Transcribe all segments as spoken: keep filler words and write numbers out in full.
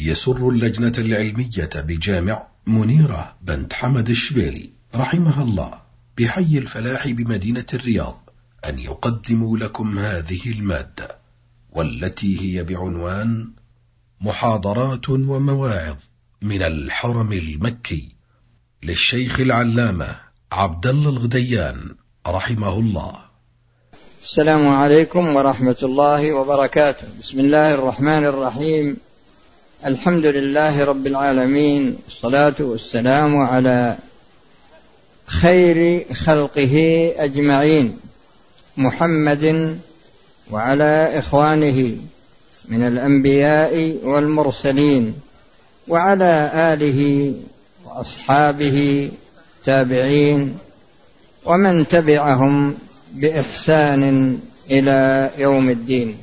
يسر اللجنة العلمية بجامع منيرة بنت حمد الشبيلي رحمها الله بحي الفلاح بمدينة الرياض أن يقدموا لكم هذه المادة، والتي هي بعنوان محاضرات ومواعظ من الحرم المكي للشيخ العلامة عبد الله الغديان رحمه الله. السلام عليكم ورحمة الله وبركاته. بسم الله الرحمن الرحيم. الحمد لله رب العالمين، الصلاة والسلام على خير خلقه أجمعين، محمد وعلى إخوانه من الأنبياء والمرسلين، وعلى آله وأصحابه تابعين ومن تبعهم بإحسان إلى يوم الدين.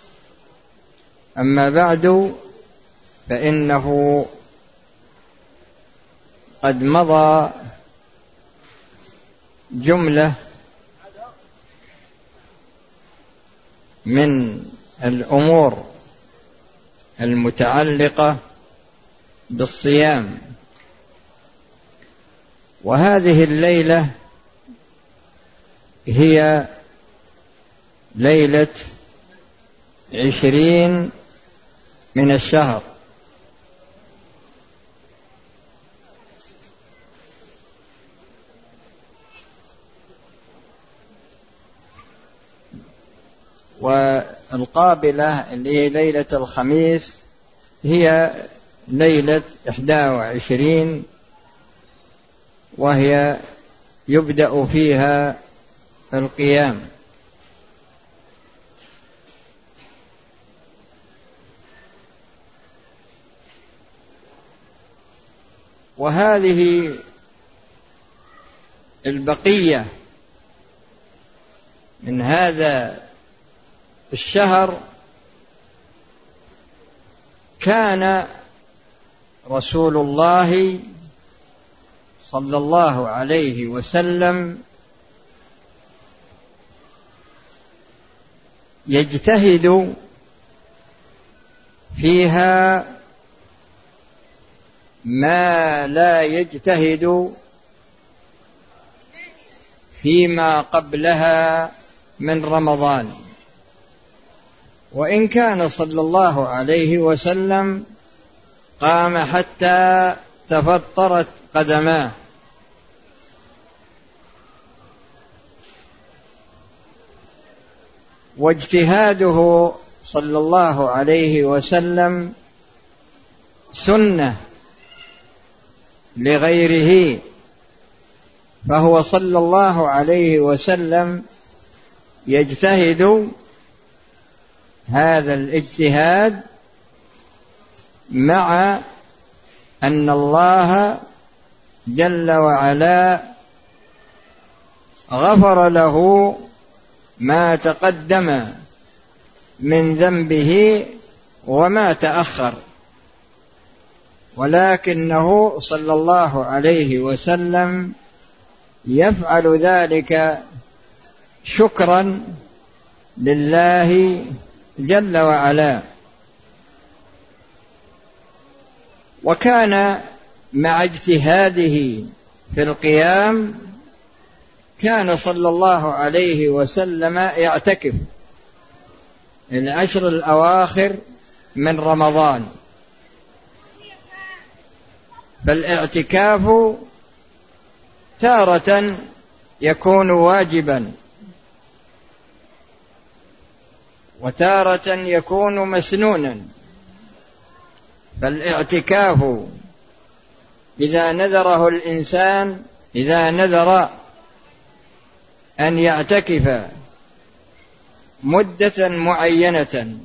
أما بعد، فإنه قد مضى جملة من الأمور المتعلقة بالصيام، وهذه الليلة هي ليلة عشرين من الشهر، والقابلة اللي هي ليلة الخميس هي ليلة إحدى وعشرين، وهي يبدأ فيها القيام. وهذه البقية من هذا الشهر كان رسول الله صلى الله عليه وسلم يجتهد فيها ما لا يجتهد فيما قبلها من رمضان، وإن كان صلى الله عليه وسلم قام حتى تفطرت قدماه، واجتهاده صلى الله عليه وسلم سنة لغيره، فهو صلى الله عليه وسلم يجتهد هذا الاجتهاد مع أن الله جل وعلا غفر له ما تقدم من ذنبه وما تأخر، ولكنه صلى الله عليه وسلم يفعل ذلك شكرا لله جل وعلا. وكان مع اجتهاده في القيام كان صلى الله عليه وسلم يعتكف العشر الأواخر من رمضان، فالاعتكاف تارة يكون واجبا، وتارة يكون مسنونا. فالاعتكاف إذا نذره الإنسان، إذا نذر أن يعتكف مدة معينة،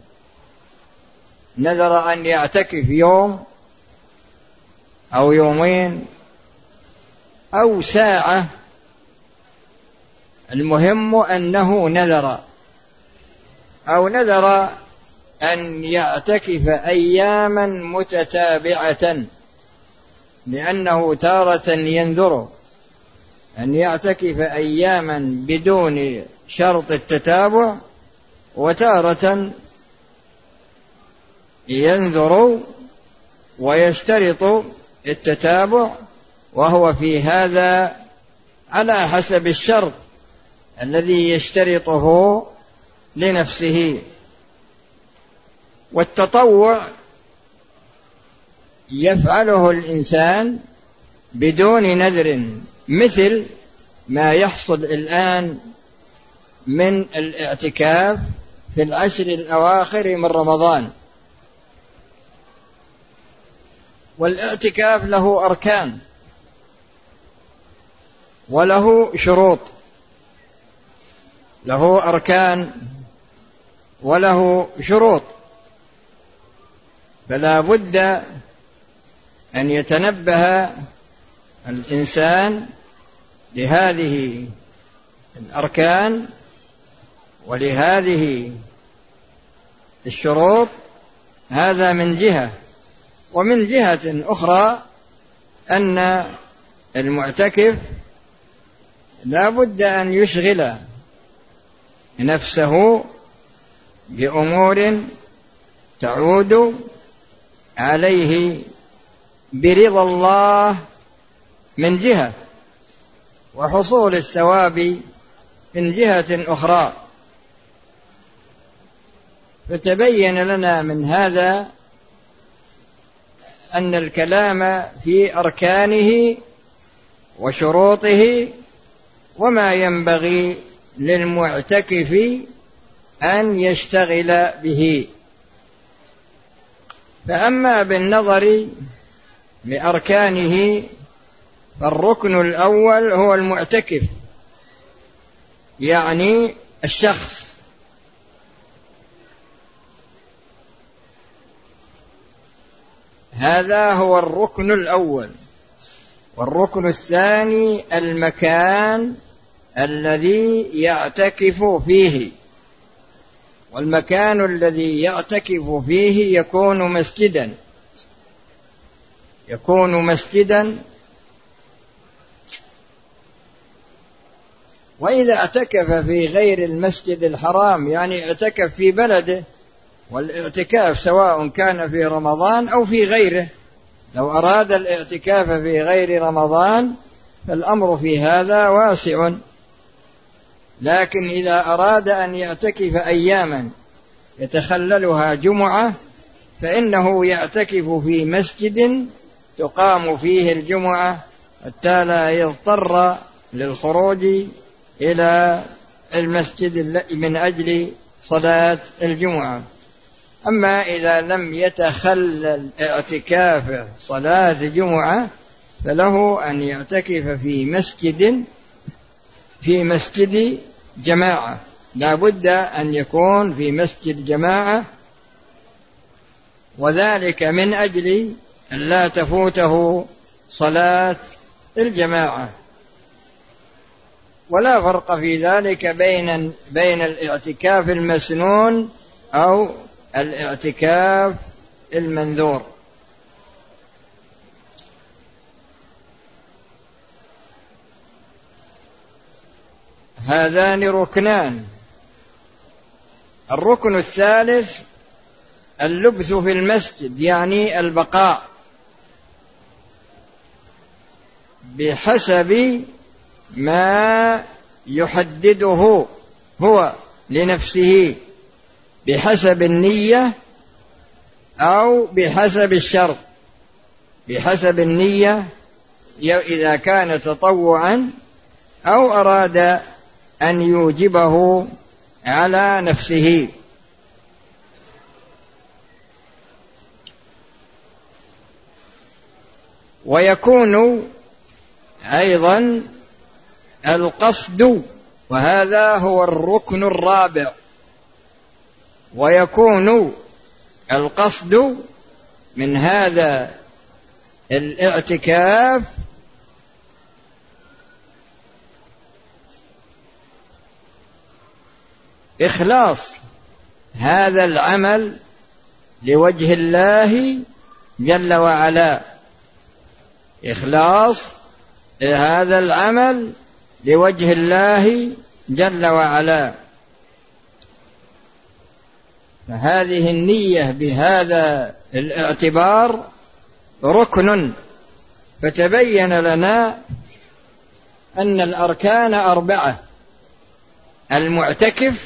نذر أن يعتكف يوم أو يومين أو ساعة، المهم أنه نذر، أو نذر أن يعتكف أياما متتابعة، لأنه تارة ينذر أن يعتكف أياما بدون شرط التتابع، وتارة ينذر ويشترط التتابع، وهو في هذا على حسب الشرط الذي يشترطه لنفسه. والتطوع يفعله الإنسان بدون نذر، مثل ما يحصل الآن من الاعتكاف في العشر الأواخر من رمضان. والاعتكاف له أركان وله شروط، له أركان وله شروط، فلا بد أن يتنبه الإنسان لهذه الأركان ولهذه الشروط. هذا من جهة. ومن جهة أخرى أن المعتكف لا بد أن يشغل نفسه بأمور تعود عليه برضا الله من جهة، وحصول الثواب من جهة أخرى. فتبين لنا من هذا أن الكلام في أركانه وشروطه وما ينبغي للمعتكف أن يشتغل به. فأما بالنظر لأركانه فالركن الأول هو المعتكف، يعني الشخص. هذا هو الركن الأول. والركن الثاني المكان الذي يعتكف فيه، والمكان الذي يعتكف فيه يكون مسجدا، يكون مسجدا. وإذا اعتكف في غير المسجد الحرام، يعني اعتكف في بلده، والاعتكاف سواء كان في رمضان أو في غيره، لو أراد الاعتكاف في غير رمضان فالأمر في هذا واسع. لكن إذا أراد أن يعتكف أياما يتخللها جمعة فإنه يعتكف في مسجد تقام فيه الجمعة حتى لا يضطر للخروج إلى المسجد من أجل صلاة الجمعة. أما إذا لم يتخلل اعتكاف صلاة الجمعة فله أن يعتكف في مسجد في مسجد جماعة، لا بد أن يكون في مسجد جماعة، وذلك من أجل أن لا تفوته صلاة الجماعة. ولا فرق في ذلك بين بين الاعتكاف المسنون أو الاعتكاف المنذور. هذان ركنان. الركن الثالث اللبث في المسجد، يعني البقاء بحسب ما يحدده هو لنفسه، بحسب النية أو بحسب الشرط. بحسب النية إذا كان تطوعا أو أراد أن يوجبه على نفسه. ويكون أيضا القصد، وهذا هو الركن الرابع. ويكون القصد من هذا الاعتكاف إخلاص هذا العمل لوجه الله جل وعلا، إخلاص هذا العمل لوجه الله جل وعلا. فهذه النية بهذا الاعتبار ركن، فتبين لنا أن الأركان أربعة: المعتكف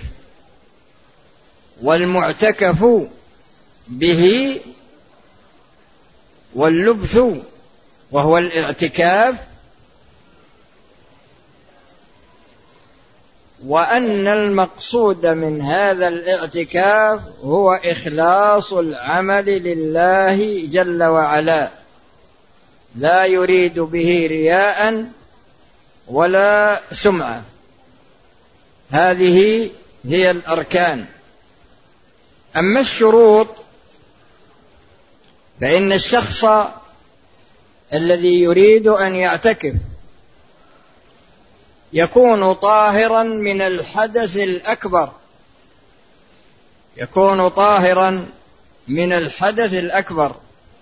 والمعتكف به واللبث وهو الاعتكاف، وأن المقصود من هذا الاعتكاف هو إخلاص العمل لله جل وعلا، لا يريد به رياء ولا سمعة. هذه هي الأركان. أما الشروط فإن الشخص الذي يريد أن يعتكف يكون طاهرا من الحدث الأكبر، يكون طاهرا من الحدث الأكبر،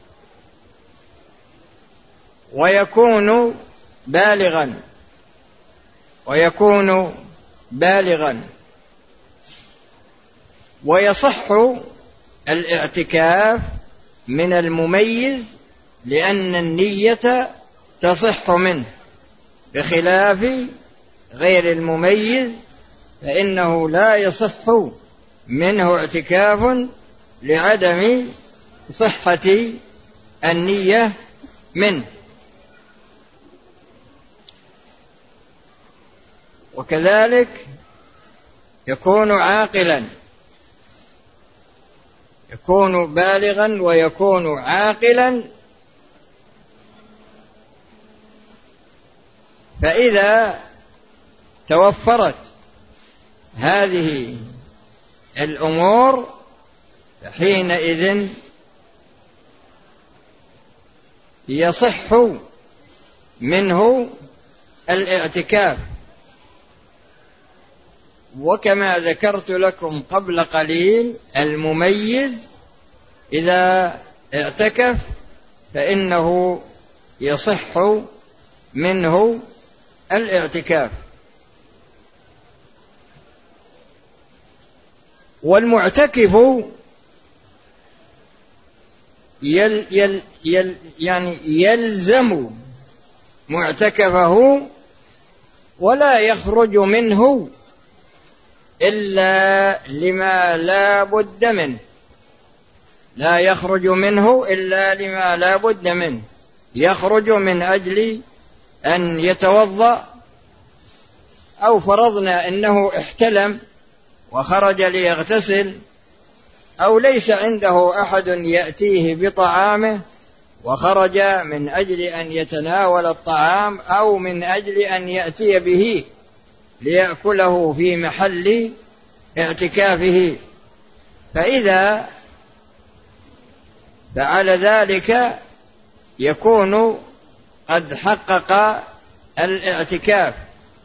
ويكون بالغا ويكون بالغا ويصح الاعتكاف من المميز لأن النية تصح منه، بخلاف غير المميز فإنه لا يصح منه اعتكاف لعدم صحة النية منه. وكذلك يكون عاقلا، يكون بالغا ويكون عاقلا، فإذا توفرت هذه الأمور حينئذ يصح منه الاعتكاف. وكما ذكرت لكم قبل قليل، المميز إذا اعتكف فإنه يصح منه الاعتكاف. والمعتكف يل يل يل يعني يلزم معتكفه ولا يخرج منه إلا لما لا بد منه، لا يخرج منه إلا لما لا بد منه. يخرج من أجل أن يتوضأ، أو فرضنا أنه احتلم وخرج ليغتسل، أو ليس عنده أحد يأتيه بطعامه وخرج من أجل أن يتناول الطعام، أو من أجل أن يأتي به ليأكله في محل اعتكافه، فإذا فعل ذلك يكون قد حقق الاعتكاف.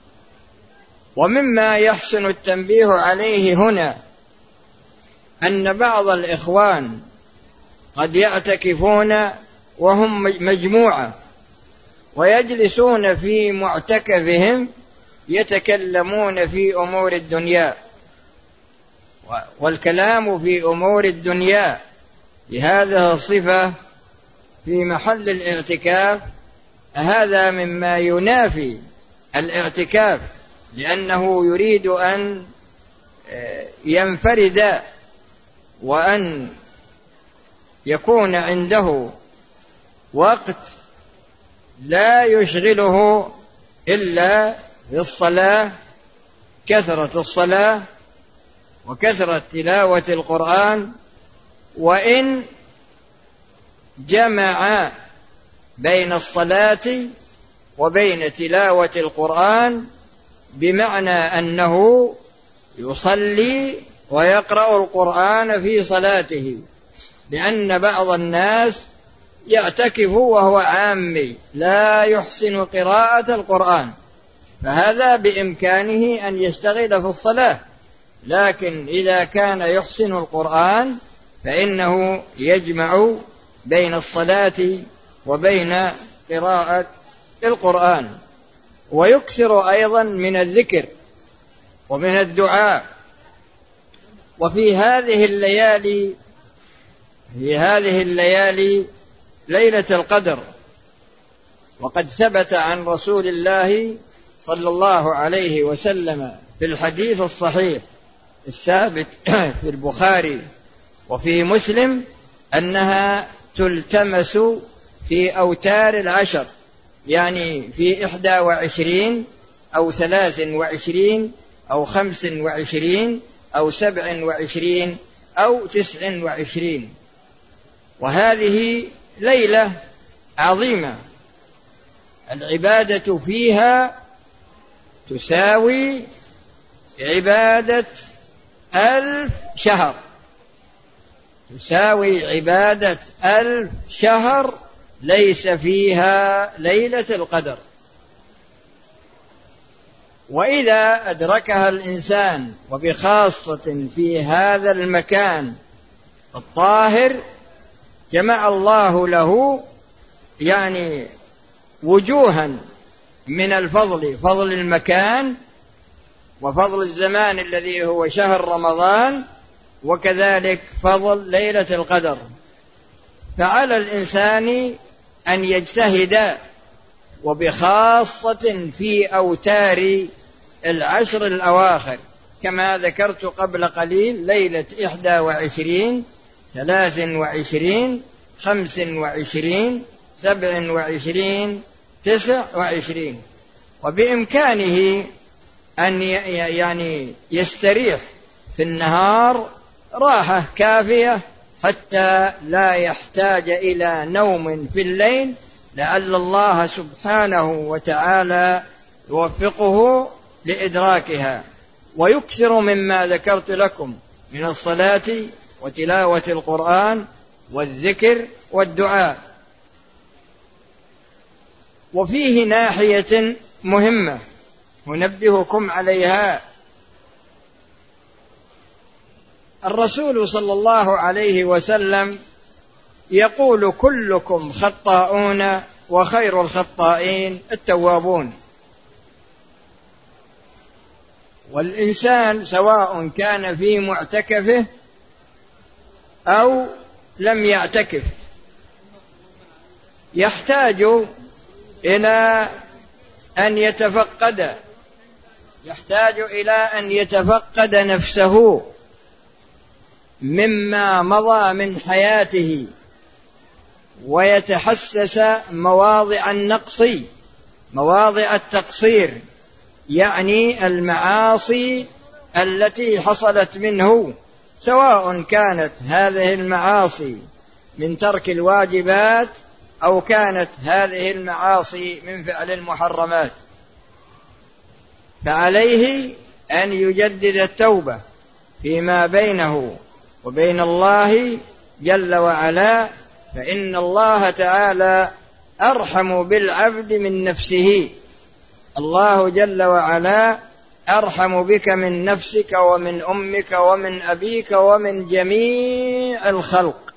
ومما يحسن التنبيه عليه هنا أن بعض الإخوان قد يعتكفون وهم مجموعة ويجلسون في معتكفهم يتكلمون في أمور الدنيا، والكلام في أمور الدنيا بهذه الصفة في محل الاعتكاف هذا مما ينافي الاعتكاف، لأنه يريد أن ينفرد وأن يكون عنده وقت لا يشغله إلا بالصلاة، كثرة الصلاة وكثرة تلاوة القرآن. وإن جمع بين الصلاة وبين تلاوة القرآن بمعنى أنه يصلي ويقرأ القرآن في صلاته، لأن بعض الناس يعتكف وهو عامي لا يحسن قراءة القرآن، فهذا بإمكانه أن يشتغل في الصلاة، لكن إذا كان يحسن القرآن فإنه يجمع بين الصلاة وبين قراءة القرآن، ويكثر أيضا من الذكر ومن الدعاء. وفي هذه الليالي في هذه الليالي ليلة القدر. وقد ثبت عن رسول الله صلى الله عليه وسلم في الحديث الصحيح الثابت في البخاري وفي مسلم أنها تلتمس في أوتار العشر، يعني في إحدى وعشرين أو ثلاث وعشرين أو خمس وعشرين أو سبع وعشرين أو تسع وعشرين. وهذه ليلة عظيمة العبادة فيها تساوي عبادة ألف شهر، تساوي عبادة ألف شهر ليس فيها ليلة القدر. وإذا أدركها الإنسان وبخاصة في هذا المكان الطاهر جمع الله له يعني وجوها من الفضل، فضل المكان وفضل الزمان الذي هو شهر رمضان، وكذلك فضل ليلة القدر. فعلى الإنسان أن يجتهد، وبخاصة في أوتار العشر الأواخر كما ذكرت قبل قليل، ليلة إحدى وعشرين، ثلاث وعشرين، خمس وعشرين، سبع وعشرين، تسع وعشرين. وبإمكانه أن يعني يستريح في النهار راحة كافية حتى لا يحتاج إلى نوم في الليل، لعل الله سبحانه وتعالى يوفقه لإدراكها. ويكثر مما ذكرت لكم من الصلاة وتلاوة القرآن والذكر والدعاء. وفيه ناحية مهمة أنبهكم عليها. الرسول صلى الله عليه وسلم يقول: كلكم خطاؤون وخير الخطائين التوابون. والإنسان سواء كان في معتكفه أو لم يعتكف يحتاج إلى أن يتفقد يحتاج إلى أن يتفقد نفسه مما مضى من حياته، ويتحسس مواضع النقص، مواضع التقصير، يعني المعاصي التي حصلت منه، سواء كانت هذه المعاصي من ترك الواجبات أو كانت هذه المعاصي من فعل المحرمات. فعليه أن يجدد التوبة فيما بينه وبين الله جل وعلا، فإن الله تعالى أرحم بالعبد من نفسه. الله جل وعلا أرحم بك من نفسك ومن أمك ومن أبيك ومن جميع الخلق.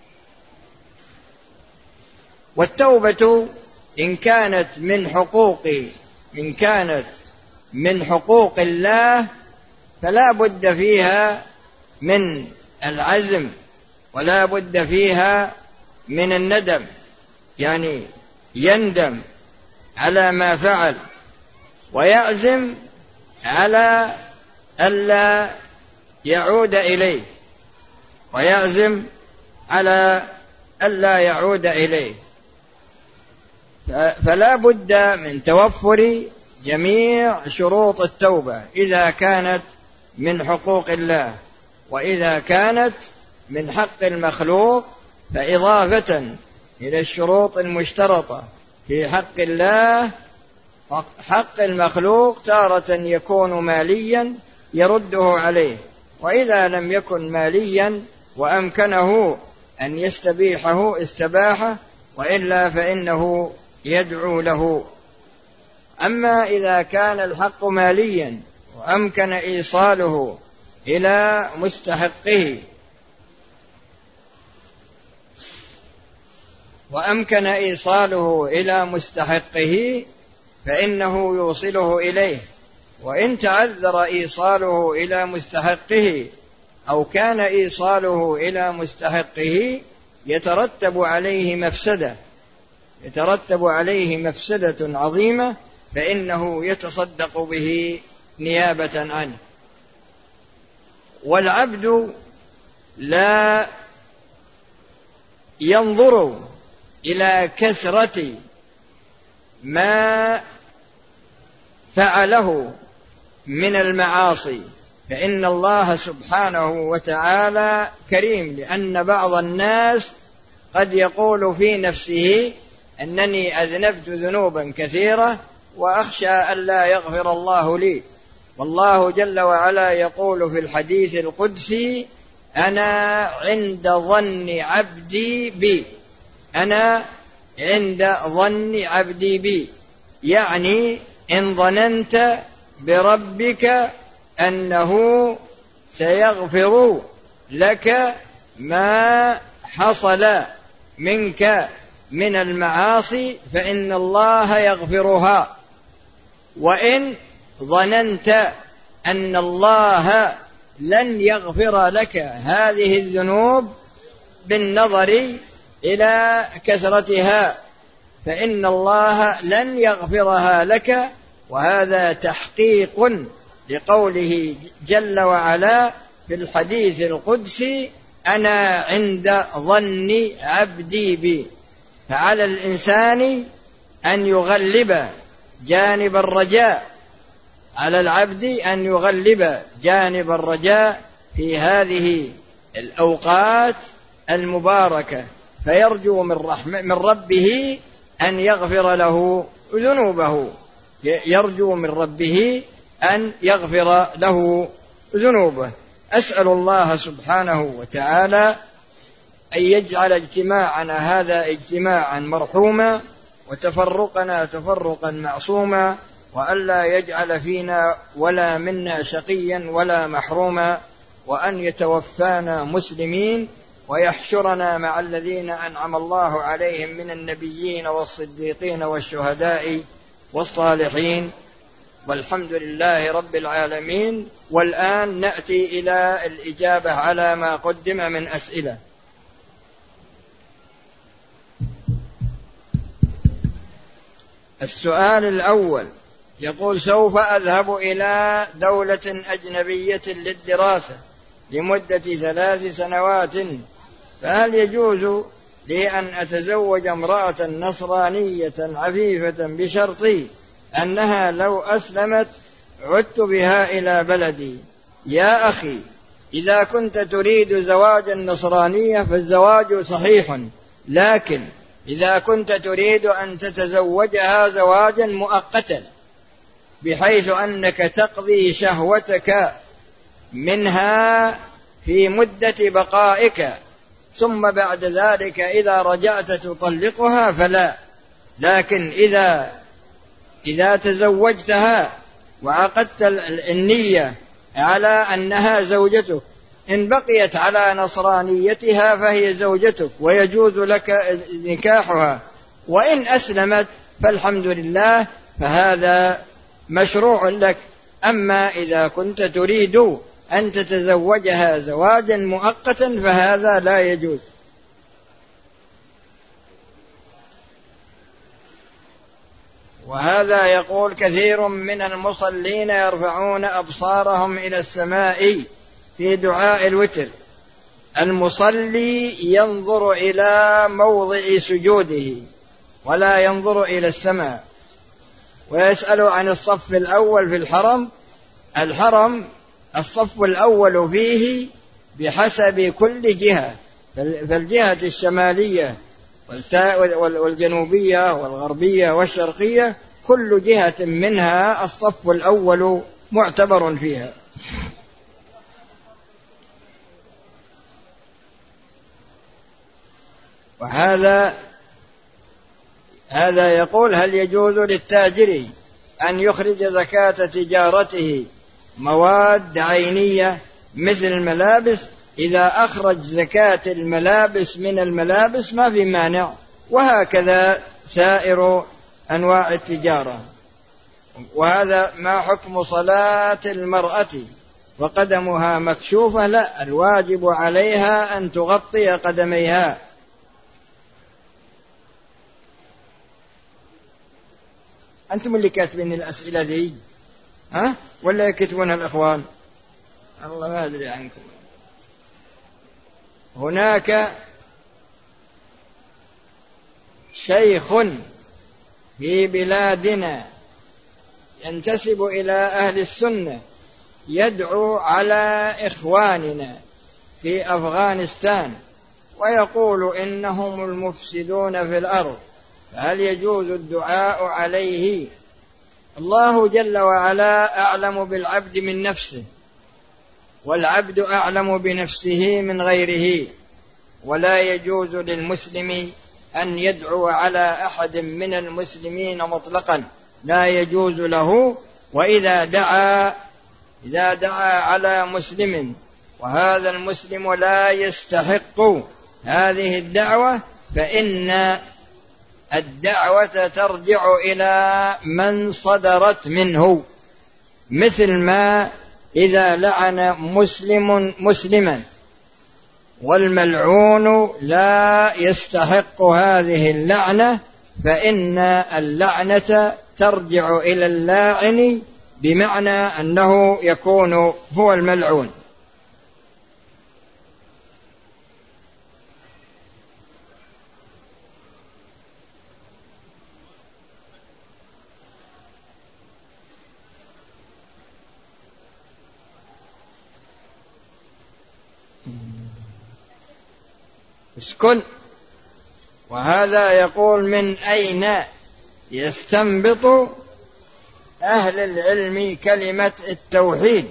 والتوبة إن كانت من حقوق إن كانت من حقوق الله فلا بد فيها من العزم، ولا بد فيها من الندم، يعني يندم على ما فعل ويعزم على ألا يعود إليه ويعزم على ألا يعود إليه. فلا بد من توفر جميع شروط التوبة إذا كانت من حقوق الله، وإذا كانت من حق المخلوق فإضافة إلى الشروط المشترطة في حق الله حق المخلوق تارة يكون ماليا يرده عليه، وإذا لم يكن ماليا وأمكنه أن يستبيحه استباحه، وإلا فإنه يدعو له. أما إذا كان الحق ماليا وأمكن إيصاله إلى مستحقه وأمكن إيصاله إلى مستحقه فإنه يوصله إليه. وإن تعذر إيصاله إلى مستحقه أو كان إيصاله إلى مستحقه يترتب عليه مفسدة يترتب عليه مفسدة عظيمة، فإنه يتصدق به نيابة عنه. والعبد لا ينظر إلى كثرة ما فعله من المعاصي، فإن الله سبحانه وتعالى كريم، لأن بعض الناس قد يقول في نفسه أنني أذنبت ذنوبا كثيرة وأخشى أن لا يغفر الله لي، والله جل وعلا يقول في الحديث القدسي: أنا عند ظن عبدي بي أنا عند ظن عبدي بي يعني إن ظننت بربك أنه سيغفر لك ما حصل منك من المعاصي فإن الله يغفرها، وإن ظننت أن الله لن يغفر لك هذه الذنوب بالنظر إلى كثرتها فإن الله لن يغفرها لك. وهذا تحقيق لقوله جل وعلا في الحديث القدسي: أنا عند ظن عبدي بي. فعلى الإنسان أن يغلب جانب الرجاء على العبد أن يغلب جانب الرجاء في هذه الأوقات المباركة، فيرجو من رحمة من ربه أن يغفر له ذنوبه يرجو من ربه أن يغفر له ذنوبه. أسأل الله سبحانه وتعالى أن يجعل اجتماعنا هذا اجتماعا مرحوما، وتفرقنا تفرقا معصوما، وألا يجعل فينا ولا منا شقيا ولا محروما، وأن يتوفانا مسلمين، ويحشرنا مع الذين أنعم الله عليهم من النبيين والصديقين والشهداء والصالحين، والحمد لله رب العالمين. والآن نأتي إلى الإجابة على ما قدم من أسئلة. السؤال الأول يقول: سوف أذهب إلى دولة أجنبية للدراسة لمدة ثلاث سنوات، فهل يجوز لي أن أتزوج امرأة نصرانية عفيفة بشرط أنها لو أسلمت عدت بها إلى بلدي؟ يا أخي، إذا كنت تريد زواج النصرانية فالزواج صحيح، لكن إذا كنت تريد أن تتزوجها زواجا مؤقتا بحيث أنك تقضي شهوتك منها في مدة بقائك، ثم بعد ذلك إذا رجعت تطلقها فلا. لكن إذا إذا تزوجتها وعقدت النية على أنها زوجتك، إن بقيت على نصرانيتها فهي زوجتك ويجوز لك نكاحها، وإن أسلمت فالحمد لله فهذا مشروع لك. أما إذا كنت تريد أن تتزوجها زواجا مؤقتا فهذا لا يجوز. وهذا يقول: كثير من المصلين يرفعون أبصارهم إلى السماء في دعاء الوتر، المصلي ينظر إلى موضع سجوده ولا ينظر إلى السماء. ويسأل عن الصف الأول في الحرم. الحرم الصف الأول فيه بحسب كل جهة، فالجهة الشمالية والجنوبية والغربية والشرقية كل جهة منها الصف الأول معتبر فيها. وهذا هذا يقول: هل يجوز للتاجر أن يخرج زكاة تجارته مواد عينية مثل الملابس؟ إذا أخرج زكاة الملابس من الملابس ما في مانع، وهكذا سائر أنواع التجارة. وهذا ما حكم صلاة المرأة وقدمها مكشوفة؟ لا، الواجب عليها أن تغطي قدميها أنتم اللي كاتبين الأسئلة ذي ها ولا يكتبونها الأخوان؟ الله ما أدري عنكم. هناك شيخ في بلادنا ينتسب إلى أهل السنة يدعو على إخواننا في أفغانستان ويقول إنهم المفسدون في الأرض، فهل يجوز الدعاء عليه؟ الله جل وعلا أعلم بالعبد من نفسه، والعبد أعلم بنفسه من غيره، ولا يجوز للمسلم أن يدعو على أحد من المسلمين مطلقا، لا يجوز له. وإذا دعا إذا دعا على مسلم وهذا المسلم لا يستحق هذه الدعوة فإن الدعوة ترجع إلى من صدرت منه، مثل ما إذا لعن مسلم مسلما والملعون لا يستحق هذه اللعنة فإن اللعنة ترجع إلى اللاعن، بمعنى أنه يكون هو الملعون. اسكن. وهذا يقول: من أين يستنبط أهل العلم كلمة التوحيد؟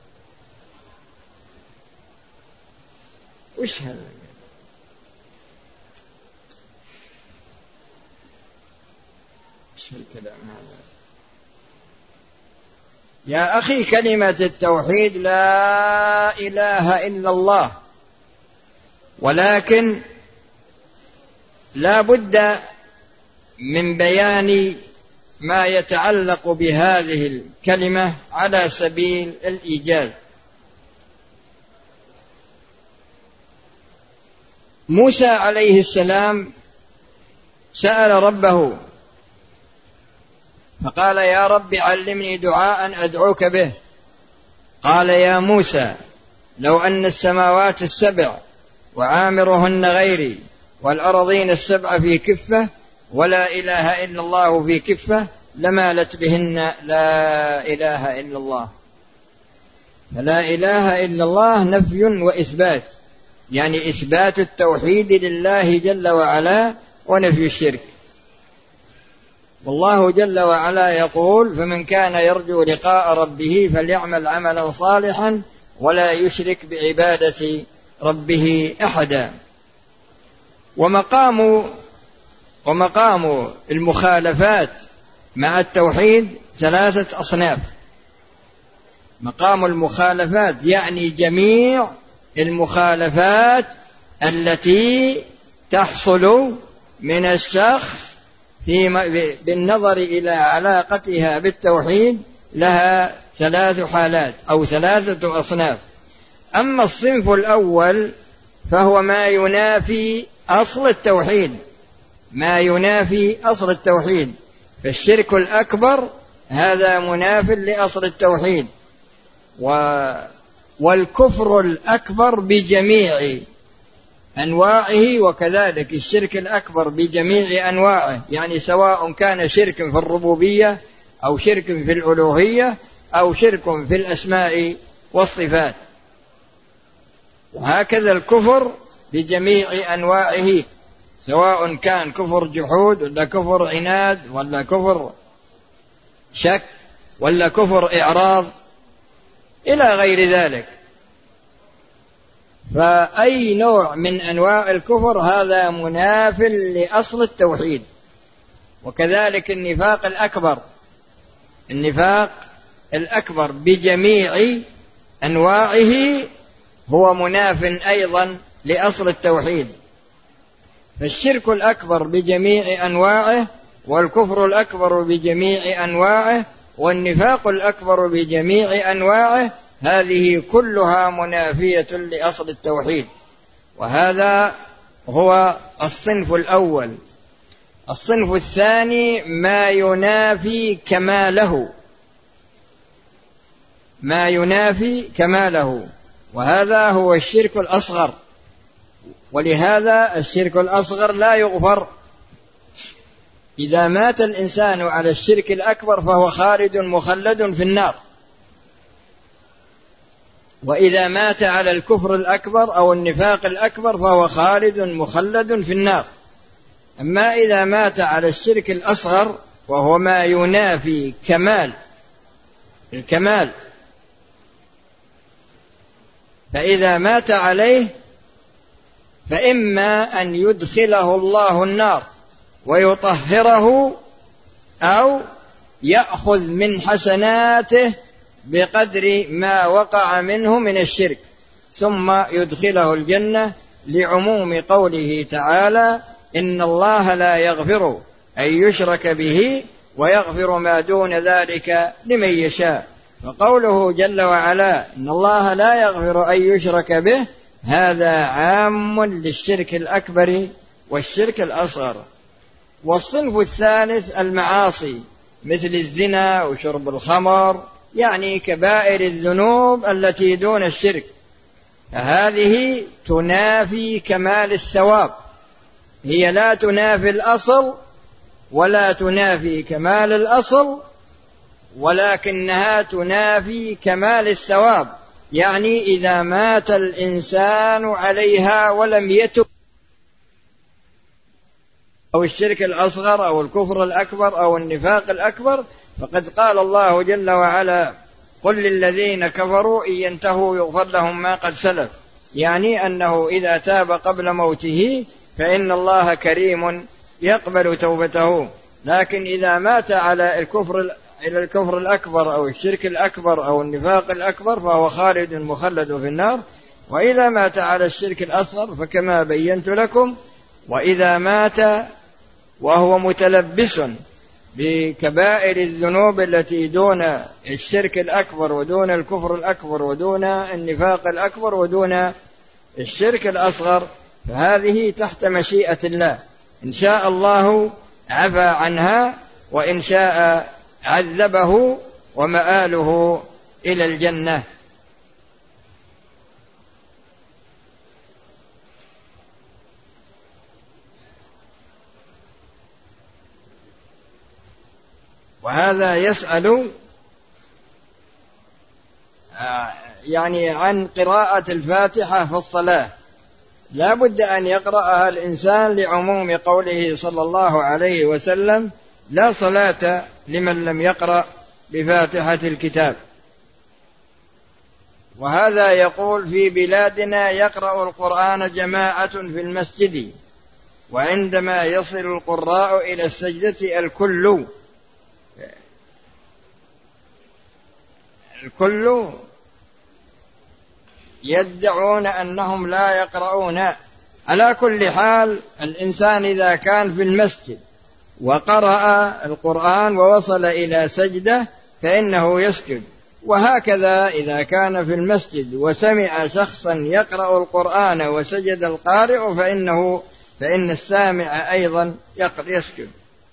وش هذا؟ وش الكلام هذا يا أخي؟ كلمة التوحيد لا إله إلا الله، ولكن لا بد من بيان ما يتعلق بهذه الكلمة على سبيل الإيجاز. موسى عليه السلام سأل ربه فقال: يا رب علمني دعاء أدعوك به. قال: يا موسى لو أن السماوات السبع وعامرهن غيري والأرضين السبع في كفة ولا إله إلا الله في كفة لمالت بهن لا إله إلا الله. فلا إله إلا الله نفي وإثبات، يعني إثبات التوحيد لله جل وعلا ونفي الشرك. والله جل وعلا يقول: فمن كان يرجو لقاء ربه فليعمل عملا صالحا ولا يشرك بعبادة ربه أحدا. ومقام ومقام المخالفات مع التوحيد ثلاثة أصناف. مقام المخالفات يعني جميع المخالفات التي تحصل من الشخص في بالنظر إلى علاقتها بالتوحيد لها ثلاث حالات أو ثلاثة أصناف. أما الصنف الأول فهو ما ينافي أصل التوحيد، ما ينافي أصل التوحيد. فالشرك الأكبر هذا مناف لأصل التوحيد، و والكفر الأكبر بجميع أنواعه، وكذلك الشرك الأكبر بجميع أنواعه، يعني سواء كان شرك في الربوبية أو شرك في الألوهية أو شرك في الأسماء والصفات. وهكذا الكفر بجميع أنواعه، سواء كان كفر جحود ولا كفر عناد ولا كفر شك ولا كفر إعراض إلى غير ذلك. فأي نوع من أنواع الكفر هذا مناف لأصل التوحيد. وكذلك النفاق الأكبر، النفاق الأكبر بجميع أنواعه هو مناف أيضا لأصل التوحيد. فالشرك الأكبر بجميع أنواعه، والكفر الأكبر بجميع أنواعه، والنفاق الأكبر بجميع أنواعه، هذه كلها منافية لأصل التوحيد. وهذا هو الصنف الأول. الصنف الثاني ما ينافي كماله، ما ينافي كماله، وهذا هو الشرك الأصغر، ولهذا الشرك الأصغر لا يغفر. إذا مات الإنسان على الشرك الأكبر فهو خالد مخلد في النار، وإذا مات على الكفر الأكبر أو النفاق الأكبر فهو خالد مخلد في النار. أما إذا مات على الشرك الأصغر وهو ما ينافي كمال الكمال، فإذا مات عليه فإما أن يدخله الله النار ويطهره، أو يأخذ من حسناته بقدر ما وقع منه من الشرك ثم يدخله الجنة، لعموم قوله تعالى: إن الله لا يغفر أن يشرك به ويغفر ما دون ذلك لمن يشاء. فقوله جل وعلا إن الله لا يغفر أن يشرك به هذا عام للشرك الأكبر والشرك الأصغر. والصنف الثالث المعاصي مثل الزنا وشرب الخمر، يعني كبائر الذنوب التي دون الشرك، فهذه تنافي كمال الثواب، هي لا تنافي الأصل ولا تنافي كمال الأصل، ولكنها تنافي كمال الثواب، يعني إذا مات الإنسان عليها ولم يتب، أو الشرك الأصغر أو الكفر الأكبر أو النفاق الأكبر، فقد قال الله جل وعلا: قل للذين كفروا إن ينتهوا يغفر لهم ما قد سلف، يعني أنه إذا تاب قبل موته فإن الله كريم يقبل توبته. لكن إذا مات على الكفر إلى الكفر الأكبر أو الشرك الأكبر أو النفاق الأكبر فهو خالد مخلد في النار. وإذا مات على الشرك الأصغر فكما بينت لكم، وإذا مات وهو متلبس بكبائر الذنوب التي دون الشرك الأكبر ودون الكفر الأكبر ودون النفاق الأكبر ودون الشرك الأصغر، فهذه تحت مشيئة الله، إن شاء الله عفى عنها وإن شاء عذبه ومآله إلى الجنة. وهذا يسأل يعني عن قراءة الفاتحة في الصلاة، لا بد أن يقرأها الإنسان لعموم قوله صلى الله عليه وسلم: لا صلاة لمن لم يقرأ بفاتحة الكتاب. وهذا يقول في بلادنا يقرأ القرآن جماعة في المسجد، وعندما يصل القراء إلى السجدة الكل الكل يدعون أنهم لا يقرؤون. على كل حال الإنسان إذا كان في المسجد وقرأ القرآن ووصل إلى سجدة فإنه يسجد، وهكذا إذا كان في المسجد وسمع شخصا يقرأ القرآن وسجد القارئ فإنه فإن السامع أيضا يسجد.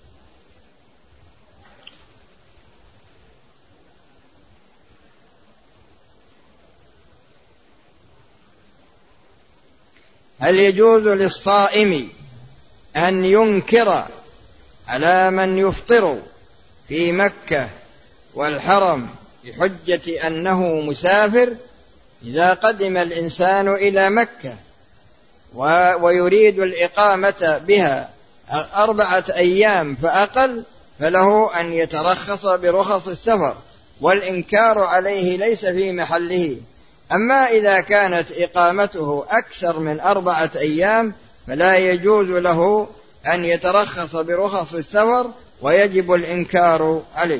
هل يجوز للصائم أن ينكر على من يفطر في مكة والحرم بحجة أنه مسافر؟ إذا قدم الإنسان إلى مكة ويريد الإقامة بها أربعة أيام فأقل فله أن يترخص برخص السفر، والإنكار عليه ليس في محله. أما إذا كانت إقامته أكثر من أربعة أيام فلا يجوز له أن يترخص برخص السفر ويجب الإنكار عليه.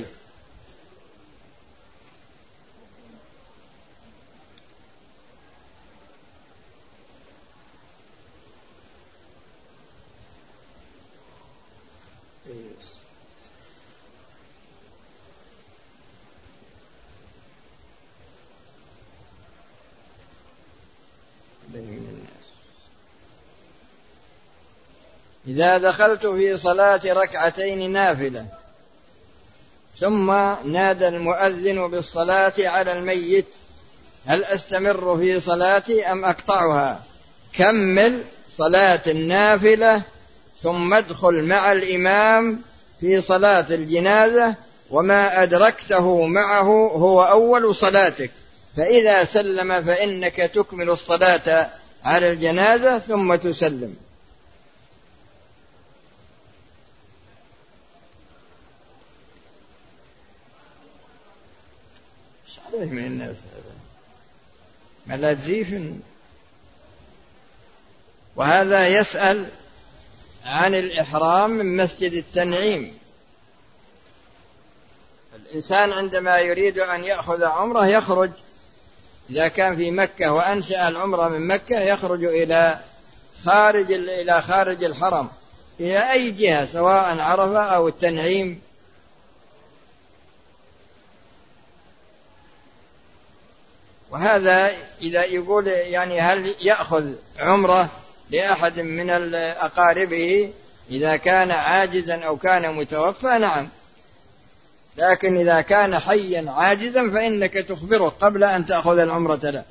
إذا دخلت في صلاة ركعتين نافلة ثم نادى المؤذن بالصلاة على الميت هل أستمر في صلاتي أم أقطعها؟ كمل صلاة النافلة ثم ادخل مع الإمام في صلاة الجنازة، وما أدركته معه هو أول صلاتك، فإذا سلم فإنك تكمل الصلاة على الجنازة ثم تسلم. عليه من الناس هذا ملا تزيف. وهذا يسأل عن الإحرام من مسجد التنعيم. الإنسان عندما يريد أن يأخذ عمره يخرج، إذا كان في مكة وأنشأ العمرة من مكة يخرج إلى خارج إلى خارج الحرم إلى أي جهة، سواء عرفة أو التنعيم. وهذا إذا يقول يعني هل يأخذ عمرة لأحد من أقاربه إذا كان عاجزا أو كان متوفى؟ نعم، لكن إذا كان حيا عاجزا فإنك تخبره قبل أن تأخذ العمرة له.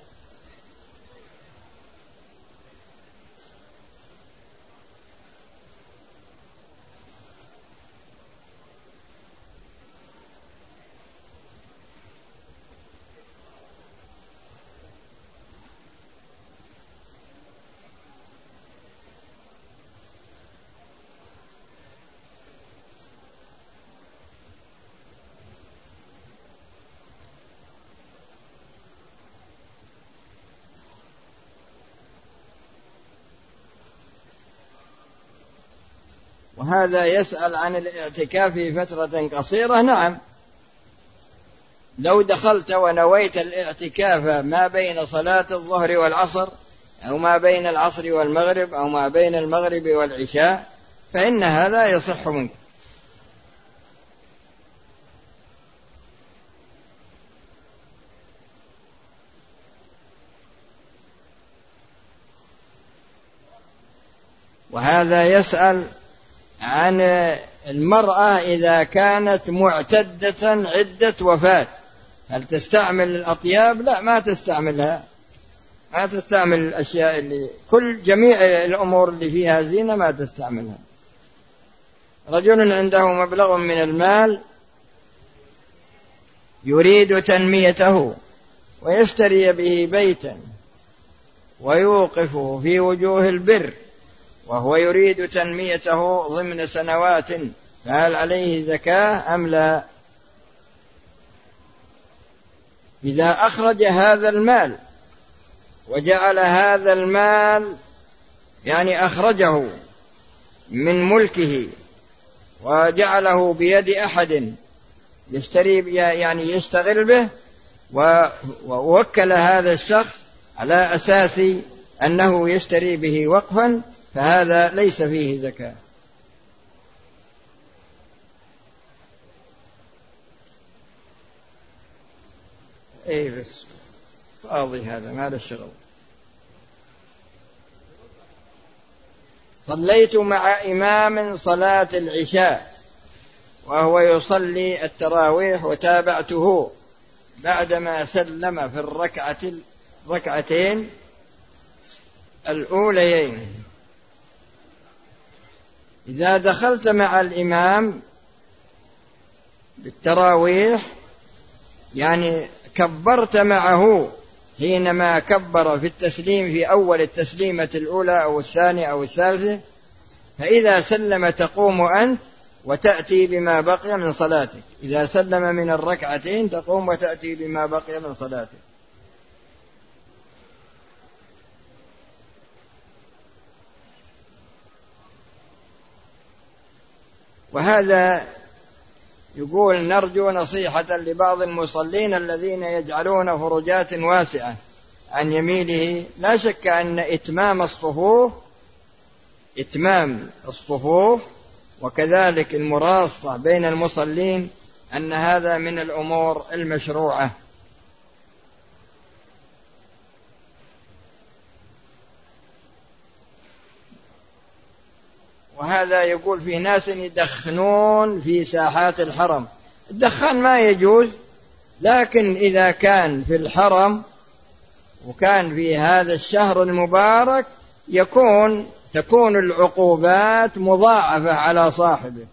وهذا يسأل عن الاعتكاف في فترة قصيرة. نعم، لو دخلت ونويت الاعتكاف ما بين صلاة الظهر والعصر أو ما بين العصر والمغرب أو ما بين المغرب والعشاء فإن هذا يصح منك. وهذا يسأل عن المرأة إذا كانت معتدة عدة وفاة هل تستعمل الأطياب؟ لا، ما تستعملها، ما تستعمل الأشياء اللي كل جميع الأمور اللي فيها زينة ما تستعملها. رجل عنده مبلغ من المال يريد تنميته ويشتري به بيتا ويوقفه في وجوه البر وهو يريد تنميته ضمن سنوات، فهل عليه زكاة أم لا؟ إذا أخرج هذا المال وجعل هذا المال يعني أخرجه من ملكه وجعله بيد أحد يشتري يعني يشتغل به ووكل هذا الشخص على أساس أنه يشتري به وقفا، فهذا ليس فيه زكاة. اي بس فاضي هذا ما له شغل. صليت مع إمام صلاة العشاء وهو يصلي التراويح وتابعته بعدما سلم في الركعة الركعتين الأوليين. إذا دخلت مع الإمام بالتراويح يعني كبرت معه حينما كبر في التسليم في أول التسليمة الأولى أو الثانية أو الثالثة، فإذا سلم تقوم أنت وتأتي بما بقي من صلاتك. إذا سلم من الركعتين تقوم وتأتي بما بقي من صلاتك. وهذا يقول نرجو نصيحة لبعض المصلين الذين يجعلون فرجات واسعة عن يمينه. لا شك أن إتمام الصفوف إتمام الصفوف وكذلك المراصة بين المصلين أن هذا من الأمور المشروعة. وهذا يقول في ناس يدخنون في ساحات الحرم. الدخان ما يجوز، لكن إذا كان في الحرم وكان في هذا الشهر المبارك يكون تكون العقوبات مضاعفة على صاحبه.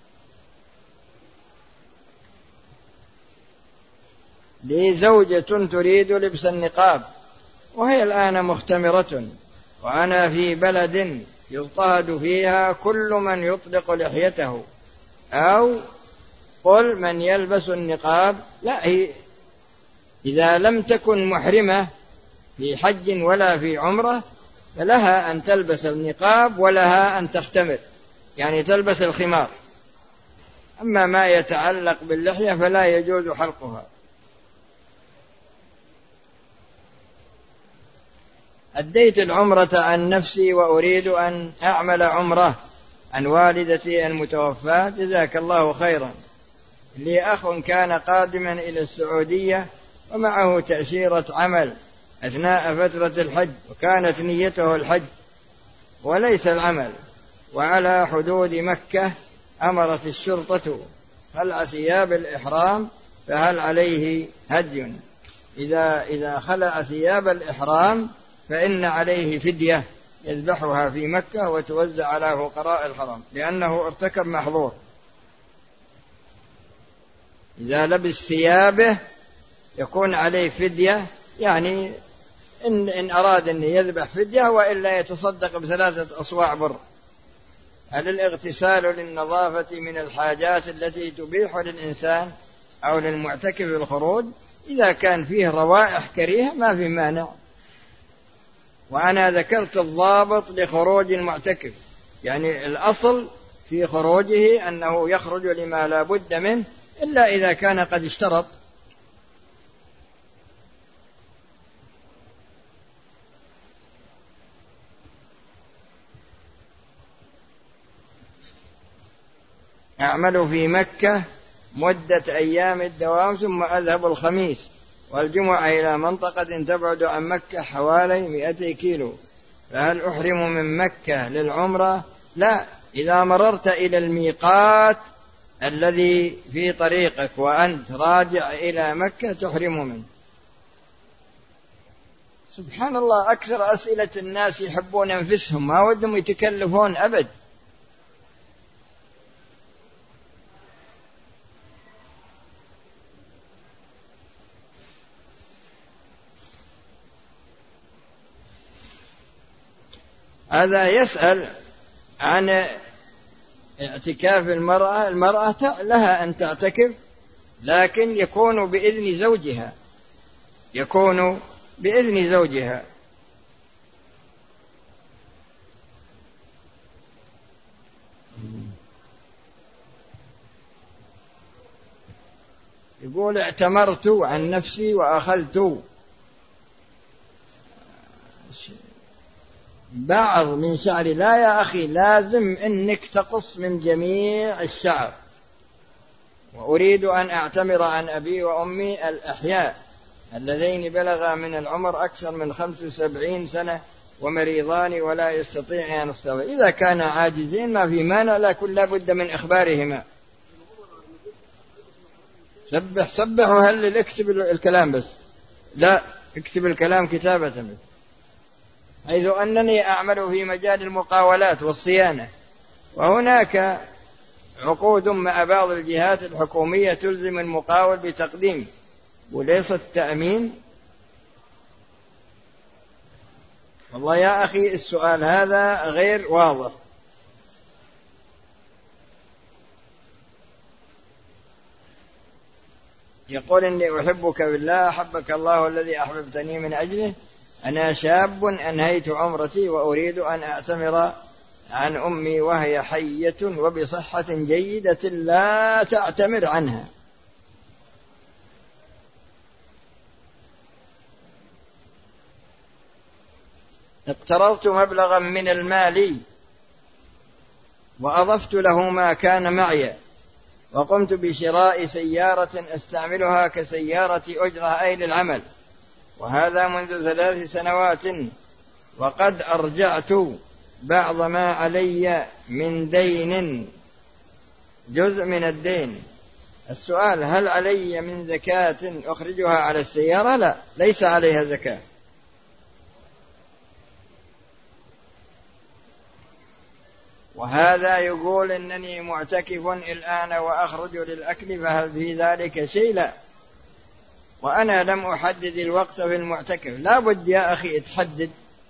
لي زوجة تريد لبس النقاب وهي الآن مختمرة، وأنا في بلد يضطهد فيها كل من يطلق لحيته، أو قل من يلبس النقاب. لا، هي إذا لم تكن محرمة في حج ولا في عمرة فلها أن تلبس النقاب ولها أن تختمر، يعني تلبس الخمار. أما ما يتعلق باللحية فلا يجوز حلقها. أديت العمرة عن نفسي وأريد أن أعمل عمرة عن والدتي المتوفاة، جزاك الله خيرا. لي أخ كان قادما إلى السعودية ومعه تأشيرة عمل أثناء فترة الحج، وكانت نيته الحج وليس العمل، وعلى حدود مكة أمرت الشرطة خلع ثياب الإحرام، فهل عليه هدي؟ إذا إذا خلع ثياب الإحرام فإن عليه فدية يذبحها في مكة وتوزع على فقراء الحرم، لأنه ارتكب محظور. إذا لبس ثيابه يكون عليه فدية، يعني إن, إن أراد أن يذبح فدية، وإلا يتصدق بثلاثة أصواع بر. هل الاغتسال للنظافة من الحاجات التي تبيح للإنسان أو للمعتكف الخروج؟ إذا كان فيه روائح كريهة ما في مانع. وأنا ذكرت الضابط لخروج المعتكف، يعني الأصل في خروجه أنه يخرج لما لا بد منه، إلا إذا كان قد اشترط. أعمل في مكة مدة أيام الدوام ثم أذهب الخميس والجمعة إلى منطقة تبعد عن مكة حوالي مئتي كيلو، فهل أحرم من مكة للعمرة؟ لا، إذا مررت إلى الميقات الذي في طريقك وأنت راجع إلى مكة تحرم منه. سبحان الله، أكثر أسئلة الناس يحبون أنفسهم، ما ودهم يتكلفون أبد. هذا يسأل عن اعتكاف المرأة. المرأة لها أن تعتكف، لكن يكون بإذن زوجها، يكون بإذن زوجها. يقول اعتمرت عن نفسي وأخذت بعض من شعري. لا يا أخي، لازم أنك تقص من جميع الشعر. وأريد أن أعتمر عن أبي وأمي الأحياء اللذين بلغا من العمر أكثر من خمس وسبعين سنة ومريضان ولا يستطيعان السفر. إذا كان عاجزين ما في مانع، لكن لا بد من إخبارهما. سبح سبح وهلل، اكتب الكلام بس، لا اكتب الكلام كتابة بس. حيث أنني أعمل في مجال المقاولات والصيانة، وهناك عقود مع بعض الجهات الحكومية تلزم المقاول بتقديم وليس التأمين. والله يا أخي السؤال هذا غير واضح. يقول إني أحبك بالله، أحبك الله الذي أحببتني من أجله. أنا شاب أنهيت عمرتي وأريد أن أعتمر عن أمي وهي حية وبصحة جيدة لا تعتمر عنها. اقترضت مبلغا من المال وأضفت له ما كان معي، وقمت بشراء سيارة أستعملها كسيارة أجرة أي للعمل، وهذا منذ ثلاث سنوات، وقد أرجعت بعض ما علي من دين، جزء من الدين. السؤال: هل علي من زكاة أخرجها على السيارة؟ لا، ليس عليها زكاة. وهذا يقول إنني معتكف الآن وأخرج للأكل، فهل في ذلك شيء؟ لا، وأنا لم أحدد الوقت في المعتكف. لا بد يا أخي تحدد.